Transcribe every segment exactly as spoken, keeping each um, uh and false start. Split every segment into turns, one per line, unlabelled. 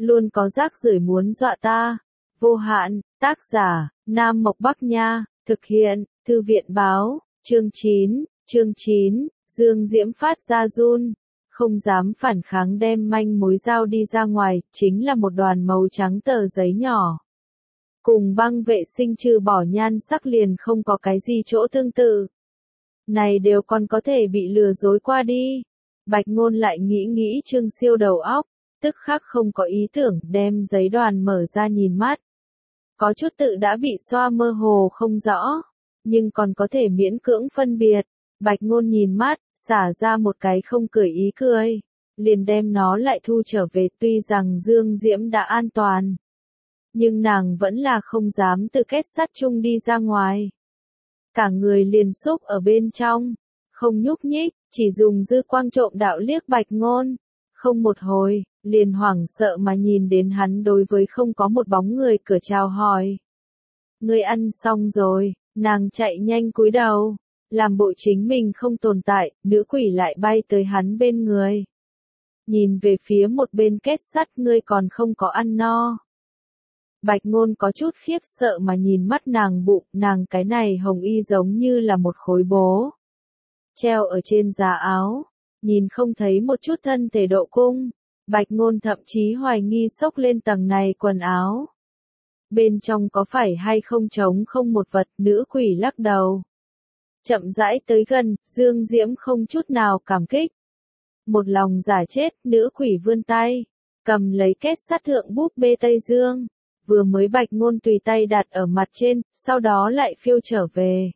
luôn có rác rưởi muốn dọa ta. Vô hạn, tác giả, Nam Mộc Bắc Nha, thực hiện, Thư viện báo, chương chín, chương chín, Dương Diễm phát ra run, không dám phản kháng đem manh mối dao đi ra ngoài, chính là một đoàn màu trắng tờ giấy nhỏ. Cùng băng vệ sinh trừ bỏ nhan sắc liền không có cái gì chỗ tương tự. Này đều còn có thể bị lừa dối qua đi. Bạch Ngôn lại nghĩ nghĩ Trương Siêu đầu óc, tức khắc không có ý tưởng đem giấy đoàn mở ra nhìn mắt. Có chút tự đã bị xoa mơ hồ không rõ, nhưng còn có thể miễn cưỡng phân biệt. Bạch Ngôn nhìn mắt, xả ra một cái không cười ý cười, liền đem nó lại thu trở về. Tuy rằng Dương Diễm đã an toàn, nhưng nàng vẫn là không dám từ kết sắt chung đi ra ngoài. Cả người liền xúc ở bên trong, không nhúc nhích, chỉ dùng dư quang trộm đạo liếc Bạch Ngôn. Không một hồi, liền hoảng sợ mà nhìn đến hắn đối với không có một bóng người cửa chào hỏi. Ngươi ăn xong rồi, nàng chạy nhanh cúi đầu, làm bộ chính mình không tồn tại, nữ quỷ lại bay tới hắn bên người. Nhìn về phía một bên kết sắt, ngươi còn không có ăn no. Bạch Ngôn có chút khiếp sợ mà nhìn mắt nàng bụng, nàng cái này hồng y giống như là một khối bố. Treo ở trên giá áo, nhìn không thấy một chút thân thể độ cung. Bạch Ngôn thậm chí hoài nghi xốc lên tầng này quần áo. Bên trong có phải hay không trống không một vật, nữ quỷ lắc đầu. Chậm rãi tới gần, Dương Diễm không chút nào cảm kích. Một lòng giả chết, nữ quỷ vươn tay, cầm lấy kết sắt thượng búp bê Tây Dương. Vừa mới Bạch Ngôn tùy tay đặt ở mặt trên, sau đó lại phiêu trở về.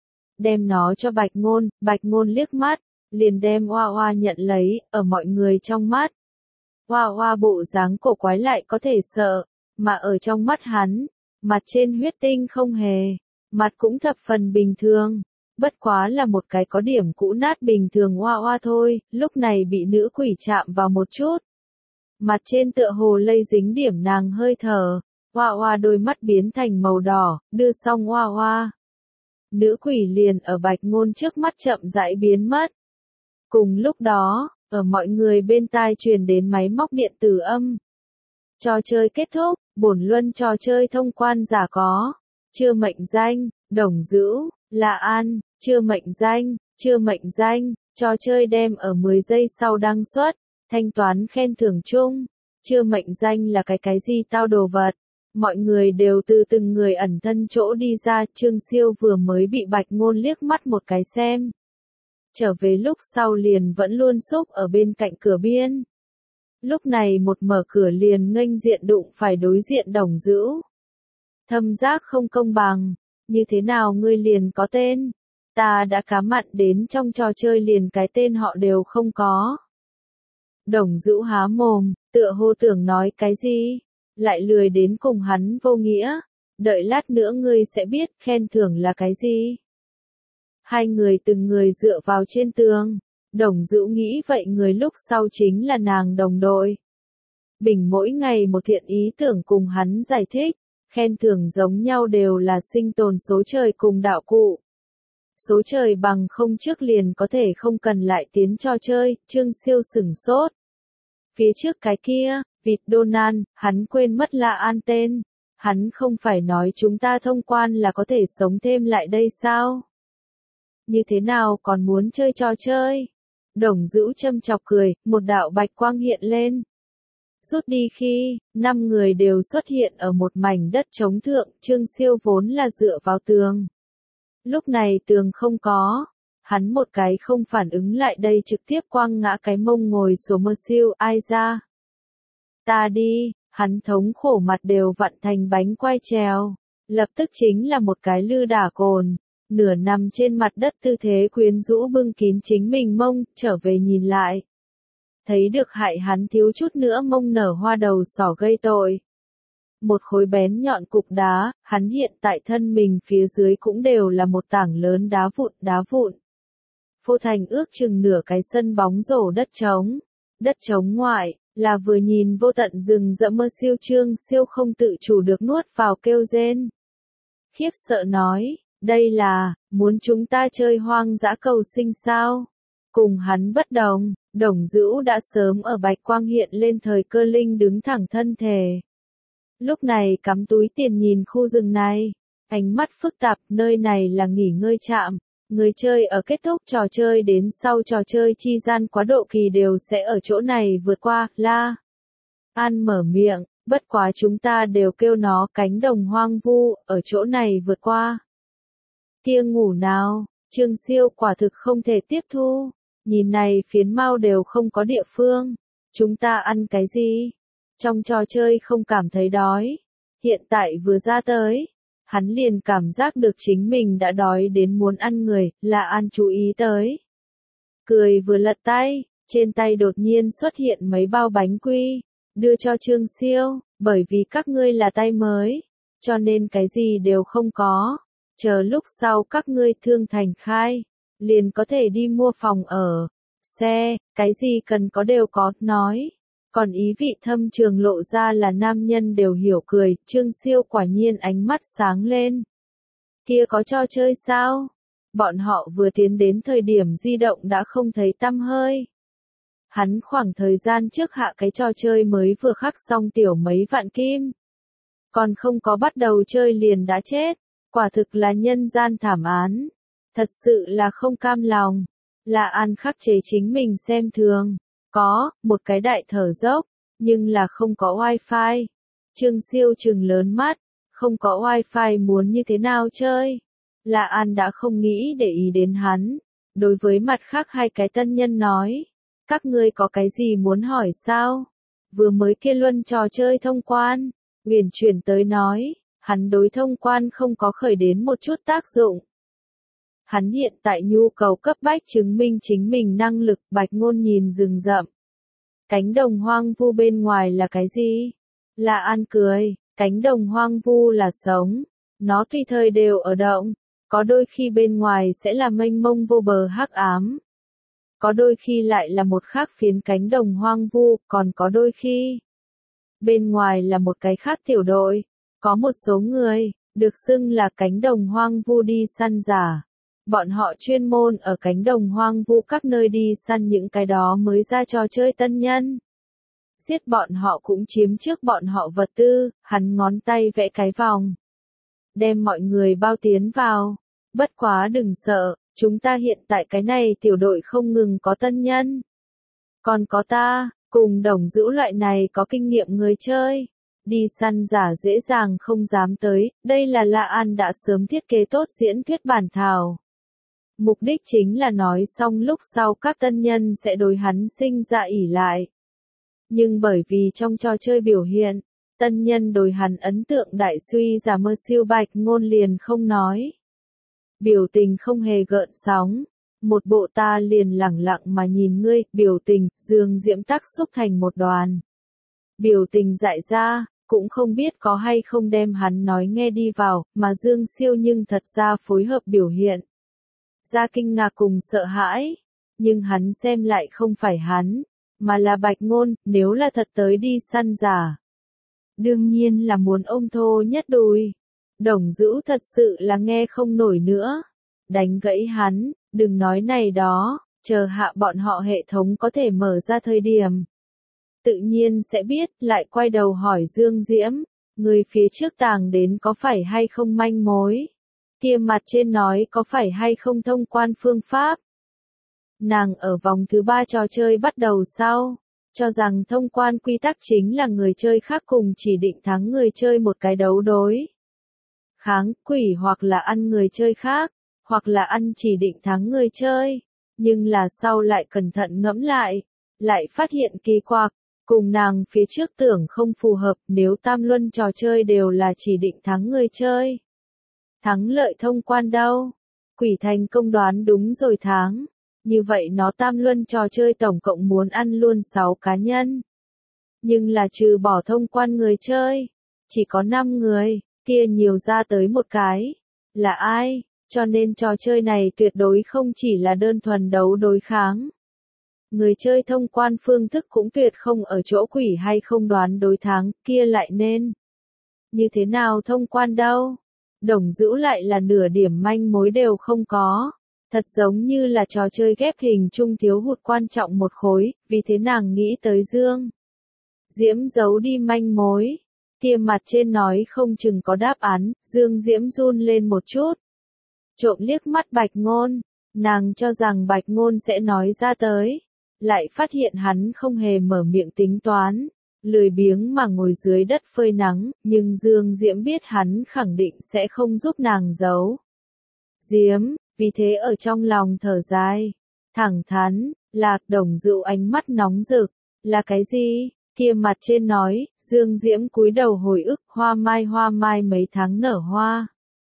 Đem nó cho Bạch Ngôn, Bạch Ngôn liếc mắt, liền đem Hoa Hoa nhận lấy, ở mọi người trong mắt. Hoa Hoa bộ dáng cổ quái lại có thể sợ, mà ở trong mắt hắn, mặt trên huyết tinh không hề, mặt cũng thập phần bình thường, bất quá là một cái có điểm cũ nát bình thường Hoa Hoa thôi, lúc này bị nữ quỷ chạm vào một chút. Mặt trên tựa hồ lây dính điểm nàng hơi thở, Hoa Hoa đôi mắt biến thành màu đỏ, đưa xong Hoa Hoa. Nữ quỷ liền ở Bạch Ngôn trước mắt chậm rãi biến mất. Cùng lúc đó, ở mọi người bên tai truyền đến máy móc điện tử âm. Trò chơi kết thúc, bổn luân trò chơi thông quan giả có. Chưa mệnh danh, Đồng Dữ, La An, chưa mệnh danh, chưa mệnh danh, trò chơi đem ở mười giây sau đăng xuất, thanh toán khen thưởng chung. Chưa mệnh danh là cái cái gì tao đồ vật. Mọi người đều từ từng người ẩn thân chỗ đi ra, Trương Siêu vừa mới bị Bạch Ngôn liếc mắt một cái xem. Trở về lúc sau liền vẫn luôn xúc ở bên cạnh cửa biên. Lúc này một mở cửa liền nghênh diện đụng phải đối diện Đồng Dữ. Thâm giác không công bằng, như thế nào ngươi liền có tên? Ta đã cá mặn đến trong trò chơi liền cái tên họ đều không có. Đồng Dữ há mồm, tựa hồ tưởng nói cái gì, lại lười đến cùng hắn vô nghĩa, đợi lát nữa ngươi sẽ biết khen thưởng là cái gì. Hai người từng người dựa vào trên tường, Đồng Dữ nghĩ vậy người lúc sau chính là nàng đồng đội. Bình mỗi ngày một thiện ý tưởng cùng hắn giải thích, khen thưởng giống nhau đều là sinh tồn số trời cùng đạo cụ. Số trời bằng không trước liền có thể không cần lại tiến cho chơi, Trương Siêu sửng sốt. Phía trước cái kia, vịt Donald, hắn quên mất La An tên, hắn không phải nói chúng ta thông quan là có thể sống thêm lại đây sao? Như thế nào còn muốn chơi trò chơi? Đồng Dữ châm chọc cười, một đạo bạch quang hiện lên. Rút đi khi, năm người đều xuất hiện ở một mảnh đất trống thượng, Trương Siêu vốn là dựa vào tường. Lúc này tường không có, hắn một cái không phản ứng lại đây trực tiếp quăng ngã cái mông ngồi xuống mơ siêu, ai ra? Ta đi, hắn thống khổ mặt đều vặn thành bánh quai trèo, lập tức chính là một cái lư đả cồn. Nửa nằm trên mặt đất tư thế quyến rũ bưng kín chính mình mông, trở về nhìn lại. Thấy được hại hắn thiếu chút nữa mông nở hoa đầu sỏ gây tội. Một khối bén nhọn cục đá, hắn hiện tại thân mình phía dưới cũng đều là một tảng lớn đá vụn, đá vụn. Phô thành ước chừng nửa cái sân bóng rổ đất trống. Đất trống ngoại, là vừa nhìn vô tận rừng rậm mơ siêu Trương Siêu không tự chủ được nuốt vào kêu rên. Khiếp sợ nói. Đây là, muốn chúng ta chơi hoang dã cầu sinh sao? Cùng hắn bất đồng, Đồng Dữu đã sớm ở bạch quang hiện lên thời cơ linh đứng thẳng thân thể. Lúc này cắm túi tiền nhìn khu rừng này, ánh mắt phức tạp, nơi này là nghỉ ngơi trạm. Người chơi ở kết thúc trò chơi đến sau trò chơi chi gian quá độ kỳ đều sẽ ở chỗ này vượt qua, La An mở miệng, bất quá chúng ta đều kêu nó cánh đồng hoang vu, ở chỗ này vượt qua. Kia ngủ nào, Trương Siêu quả thực không thể tiếp thu, nhìn này phiến mau đều không có địa phương, chúng ta ăn cái gì? Trong trò chơi không cảm thấy đói, hiện tại vừa ra tới. Hắn liền cảm giác được chính mình đã đói đến muốn ăn người, La An chú ý tới. Cười vừa lật tay, trên tay đột nhiên xuất hiện mấy bao bánh quy, đưa cho Trương Siêu, bởi vì các ngươi là tay mới, cho nên cái gì đều không có, chờ lúc sau các ngươi thương thành khai, liền có thể đi mua phòng ở, xe, cái gì cần có đều có, nói. Còn ý vị thâm trường lộ ra là nam nhân đều hiểu cười, Trương Siêu quả nhiên ánh mắt sáng lên. Kia có trò chơi sao? Bọn họ vừa tiến đến thời điểm di động đã không thấy tăm hơi. Hắn khoảng thời gian trước hạ cái trò chơi mới vừa khắc xong tiểu mấy vạn kim. Còn không có bắt đầu chơi liền đã chết, quả thực là nhân gian thảm án. Thật sự là không cam lòng, là An khắc chế chính mình xem thường. Có, một cái đại thở dốc, nhưng là không có wifi. Trương Siêu trừng lớn mắt, không có wifi muốn như thế nào chơi. La An đã không nghĩ để ý đến hắn. Đối với mặt khác hai cái tân nhân nói, các ngươi có cái gì muốn hỏi sao? Vừa mới kia luân trò chơi thông quan, huyền chuyển tới nói, hắn đối thông quan không có khởi đến một chút tác dụng. Hắn hiện tại nhu cầu cấp bách chứng minh chính mình năng lực, Bạch Ngôn nhìn rừng rậm. Cánh đồng hoang vu bên ngoài là cái gì? La An cười, cánh đồng hoang vu là sống, nó tùy thời đều ở động, có đôi khi bên ngoài sẽ là mênh mông vô bờ hắc ám. Có đôi khi lại là một khác phiến cánh đồng hoang vu, còn có đôi khi bên ngoài là một cái khác tiểu đội, có một số người, được xưng là cánh đồng hoang vu đi săn giả. Bọn họ chuyên môn ở cánh đồng hoang vu các nơi đi săn những cái đó mới ra trò chơi tân nhân. Giết bọn họ cũng chiếm trước bọn họ vật tư, hắn ngón tay vẽ cái vòng. Đem mọi người bao tiến vào. Bất quá đừng sợ, chúng ta hiện tại cái này tiểu đội không ngừng có tân nhân. Còn có ta, cùng Đồng Dữu loại này có kinh nghiệm người chơi. Đi săn giả dễ dàng không dám tới, đây là La An đã sớm thiết kế tốt diễn thuyết bản thảo. Mục đích chính là nói xong lúc sau các tân nhân sẽ đối hắn sinh ra ỷ lại. Nhưng bởi vì trong trò chơi biểu hiện, tân nhân đối hắn ấn tượng đại suy giả mơ siêu Bạch Ngôn liền không nói. Biểu tình không hề gợn sóng, một bộ ta liền lẳng lặng mà nhìn ngươi, biểu tình, Dương Diễm tắc xúc thành một đoàn. Biểu tình dại ra, cũng không biết có hay không đem hắn nói nghe đi vào, mà Dương Siêu nhưng thật ra phối hợp biểu hiện. Ra kinh ngạc cùng sợ hãi, nhưng hắn xem lại không phải hắn, mà là Bạch Ngôn, nếu là thật tới đi săn giả. Đương nhiên là muốn ôm thô nhất đùi. Đồng Dữu thật sự là nghe không nổi nữa. Đánh gãy hắn, đừng nói này đó, chờ hạ bọn họ hệ thống có thể mở ra thời điểm. Tự nhiên sẽ biết, lại quay đầu hỏi Dương Diễm, người phía trước tàng đến có phải hay không manh mối. Kia mặt trên nói có phải hay không thông quan phương pháp. Nàng ở vòng thứ ba trò chơi bắt đầu sau, cho rằng thông quan quy tắc chính là người chơi khác cùng chỉ định thắng người chơi một cái đấu đối. Kháng quỷ hoặc là ăn người chơi khác, hoặc là ăn chỉ định thắng người chơi, nhưng là sau lại cẩn thận ngẫm lại, lại phát hiện kỳ quặc, cùng nàng phía trước tưởng không phù hợp nếu tam luân trò chơi đều là chỉ định thắng người chơi. Thắng lợi thông quan đâu? Quỷ thành công đoán đúng rồi thắng. Như vậy nó tam luân trò chơi tổng cộng muốn ăn luôn sáu cá nhân. Nhưng là trừ bỏ thông quan người chơi, chỉ có năm người, kia nhiều ra tới một cái. Là ai? Cho nên trò chơi này tuyệt đối không chỉ là đơn thuần đấu đối kháng. Người chơi thông quan phương thức cũng tuyệt không ở chỗ quỷ hay không đoán đối thắng, kia lại nên. Như thế nào thông quan đâu? Đồng Dữu lại là nửa điểm manh mối đều không có. Thật giống như là trò chơi ghép hình chung thiếu hụt quan trọng một khối, vì thế nàng nghĩ tới Dương Diễm giấu đi manh mối. Kia mặt trên nói không chừng có đáp án, Dương Diễm run lên một chút. Trộm liếc mắt Bạch Ngôn, nàng cho rằng Bạch Ngôn sẽ nói ra tới. Lại phát hiện hắn không hề mở miệng tính toán, lười biếng mà ngồi dưới đất phơi nắng, nhưng Dương Diễm biết hắn khẳng định sẽ không giúp nàng giấu Diễm, vì thế ở trong lòng thở dài, thẳng thắn, Lạc Đồng Dữu ánh mắt nóng rực, là cái gì? Kia mặt trên nói, Dương Diễm cúi đầu hồi ức, hoa mai hoa mai mấy tháng nở hoa.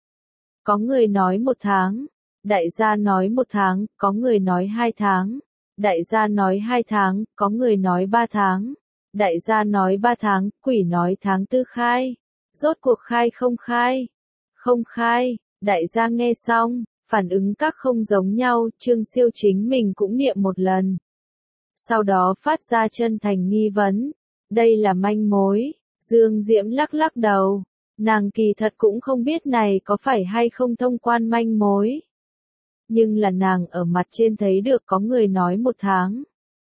Có người nói một tháng, đại gia nói một tháng, có người nói hai tháng, đại gia nói hai tháng, có người nói ba tháng, đại gia nói ba tháng, quỷ nói tháng tư khai. Rốt cuộc khai không khai? Không khai, đại gia nghe xong, phản ứng các không giống nhau, Trương Siêu chính mình cũng niệm một lần. Sau đó phát ra chân thành nghi vấn, đây là manh mối. Dương Diễm lắc lắc đầu, nàng kỳ thật cũng không biết này có phải hay không thông quan manh mối. Nhưng là nàng ở mặt trên thấy được có người nói một tháng.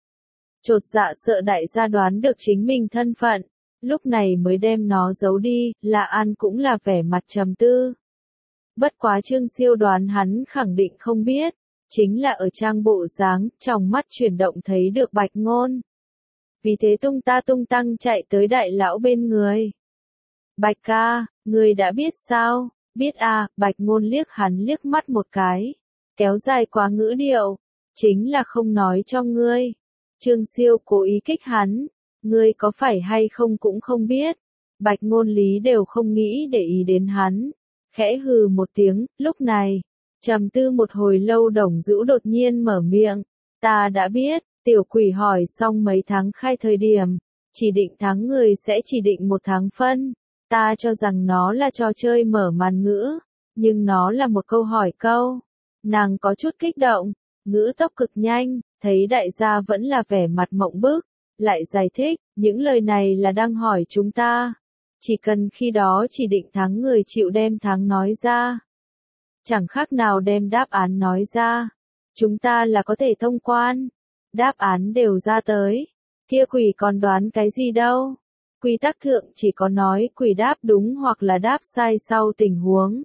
Chột dạ sợ đại gia đoán được chính mình thân phận, lúc này mới đem nó giấu đi, là An cũng là vẻ mặt trầm tư. Bất quá Trương Siêu đoán hắn khẳng định không biết, chính là ở trang bộ dáng, trong mắt chuyển động thấy được Bạch Ngôn. Vì thế tung ta tung tăng chạy tới đại lão bên người. Bạch ca, người đã biết sao? Biết à, Bạch Ngôn liếc hắn liếc mắt một cái, kéo dài quá ngữ điệu, chính là không nói cho ngươi. Trương Siêu cố ý kích hắn, ngươi có phải hay không cũng không biết. Bạch Ngôn lý đều không nghĩ để ý đến hắn, khẽ hừ một tiếng, lúc này, trầm tư một hồi lâu Đồng Dữu đột nhiên mở miệng, ta đã biết. Tiểu quỷ hỏi xong mấy tháng khai thời điểm, chỉ định tháng người sẽ chỉ định một tháng phân, ta cho rằng nó là trò chơi mở màn ngữ, nhưng nó là một câu hỏi câu. Nàng có chút kích động, ngữ tốc cực nhanh, thấy đại gia vẫn là vẻ mặt mộng bức, lại giải thích, những lời này là đang hỏi chúng ta. Chỉ cần khi đó chỉ định tháng người chịu đem tháng nói ra. Chẳng khác nào đem đáp án nói ra. Chúng ta là có thể thông quan. Đáp án đều ra tới. Kia quỷ còn đoán cái gì đâu. Quy tắc thượng chỉ có nói quỷ đáp đúng hoặc là đáp sai sau tình huống.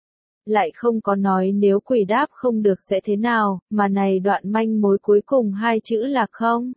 Lại không có nói nếu quỷ đáp không được sẽ thế nào, mà này đoạn manh mối cuối cùng hai chữ là không.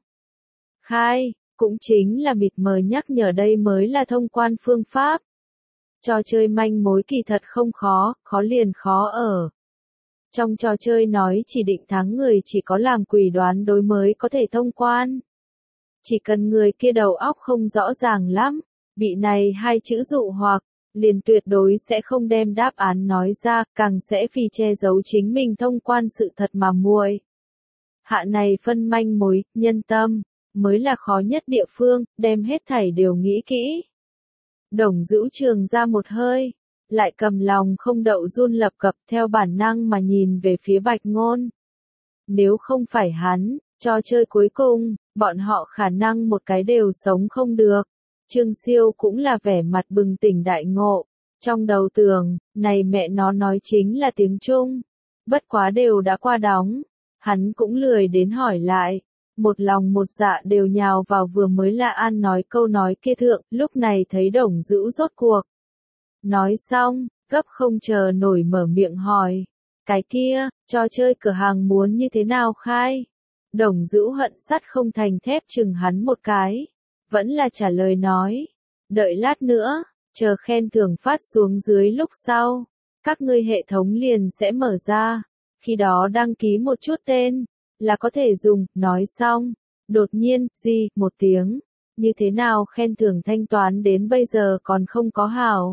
Khai, cũng chính là mịt mờ nhắc nhở đây mới là thông quan phương pháp. Trò chơi manh mối kỳ thật không khó, khó liền khó ở. Trong trò chơi nói chỉ định tháng người chỉ có làm quỷ đoán đối mới có thể thông quan. Chỉ cần người kia đầu óc không rõ ràng lắm, bị này hai chữ dụ hoặc, liền tuyệt đối sẽ không đem đáp án nói ra, càng sẽ vì che giấu chính mình thông quan sự thật mà muội. Hạ này phân manh mối, nhân tâm, mới là khó nhất địa phương, đem hết thảy đều nghĩ kỹ. Đồng Dữu trường ra một hơi, lại cầm lòng không đậu run lập cập theo bản năng mà nhìn về phía Bạch Ngôn. Nếu không phải hắn, trò chơi cuối cùng, bọn họ khả năng một cái đều sống không được. Trương Siêu cũng là vẻ mặt bừng tỉnh đại ngộ, trong đầu tưởng, này mẹ nó nói chính là tiếng Trung. Bất quá đều đã qua đóng, hắn cũng lười đến hỏi lại. Một lòng một dạ đều nhào vào vừa mới là An nói câu nói kia thượng, lúc này thấy Đồng Dữu rốt cuộc. Nói xong, gấp không chờ nổi mở miệng hỏi. Cái kia, trò chơi cửa hàng muốn như thế nào khai? Đồng Dữu hận sắt không thành thép chừng hắn một cái. Vẫn là trả lời nói. Đợi lát nữa, chờ khen thưởng phát xuống dưới lúc sau. Các ngươi hệ thống liền sẽ mở ra. Khi đó đăng ký một chút tên, là có thể dùng, nói xong. Đột nhiên, gì, một tiếng. Như thế nào khen thưởng thanh toán đến bây giờ còn không có hảo.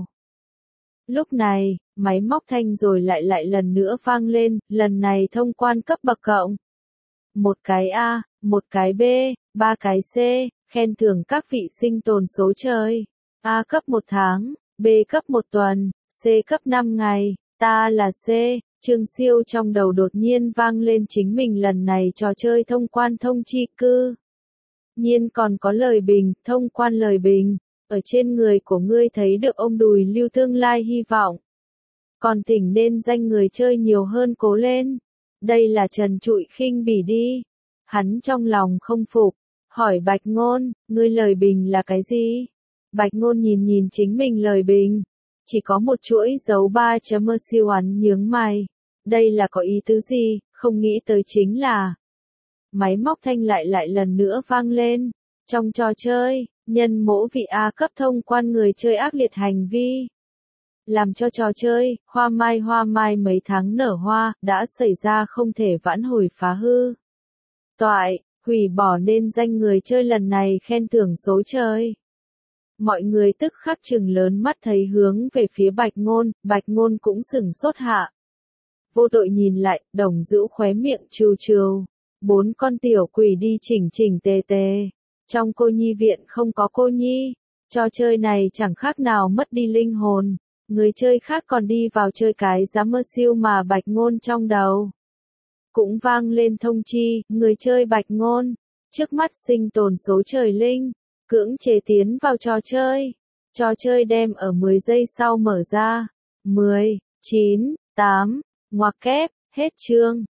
Lúc này, máy móc thanh rồi lại lại lần nữa vang lên, lần này thông quan cấp bậc cộng. Một cái A, một cái B, ba cái C, khen thưởng các vị sinh tồn số trời. A cấp một tháng, B cấp một tuần, C cấp năm ngày, ta là C. Trương Siêu trong đầu đột nhiên vang lên chính mình lần này trò chơi thông quan thông chi cư. Nhiên còn có lời bình, thông quan lời bình. Ở trên người của ngươi thấy được ông đùi lưu tương lai hy vọng. Còn thỉnh nên danh người chơi nhiều hơn cố lên. Đây là Trần Trụi khinh bỉ đi. Hắn trong lòng không phục, hỏi Bạch Ngôn, ngươi lời bình là cái gì? Bạch Ngôn nhìn nhìn chính mình lời bình, chỉ có một chuỗi dấu ba chấm mơ siêu hắn nhướng mày. Đây là có ý tứ gì, không nghĩ tới chính là. Máy móc thanh lại lại lần nữa vang lên. Trong trò chơi, nhân mỗ vị A cấp thông quan người chơi ác liệt hành vi. Làm cho trò chơi, hoa mai hoa mai mấy tháng nở hoa, đã xảy ra không thể vãn hồi phá hư. Toại, hủy bỏ nên danh người chơi lần này khen thưởng số trời. Mọi người tức khắc trừng lớn mắt thấy hướng về phía Bạch Ngôn, Bạch Ngôn cũng sửng sốt hạ. Vô đội nhìn lại, đồng giữ khóe miệng trừ trừ. Bốn con tiểu quỷ đi chỉnh chỉnh tề tề. Trong cô nhi viện không có cô nhi. Trò chơi này chẳng khác nào mất đi linh hồn. Người chơi khác còn đi vào chơi cái giá mơ siêu mà Bạch Ngôn trong đầu. Cũng vang lên thông chi, người chơi Bạch Ngôn. Trước mắt sinh tồn số trời linh. Cưỡng chế tiến vào trò chơi. Trò chơi đem ở mười giây sau mở ra. mười, chín, tám, ngoặc kép, hết chương.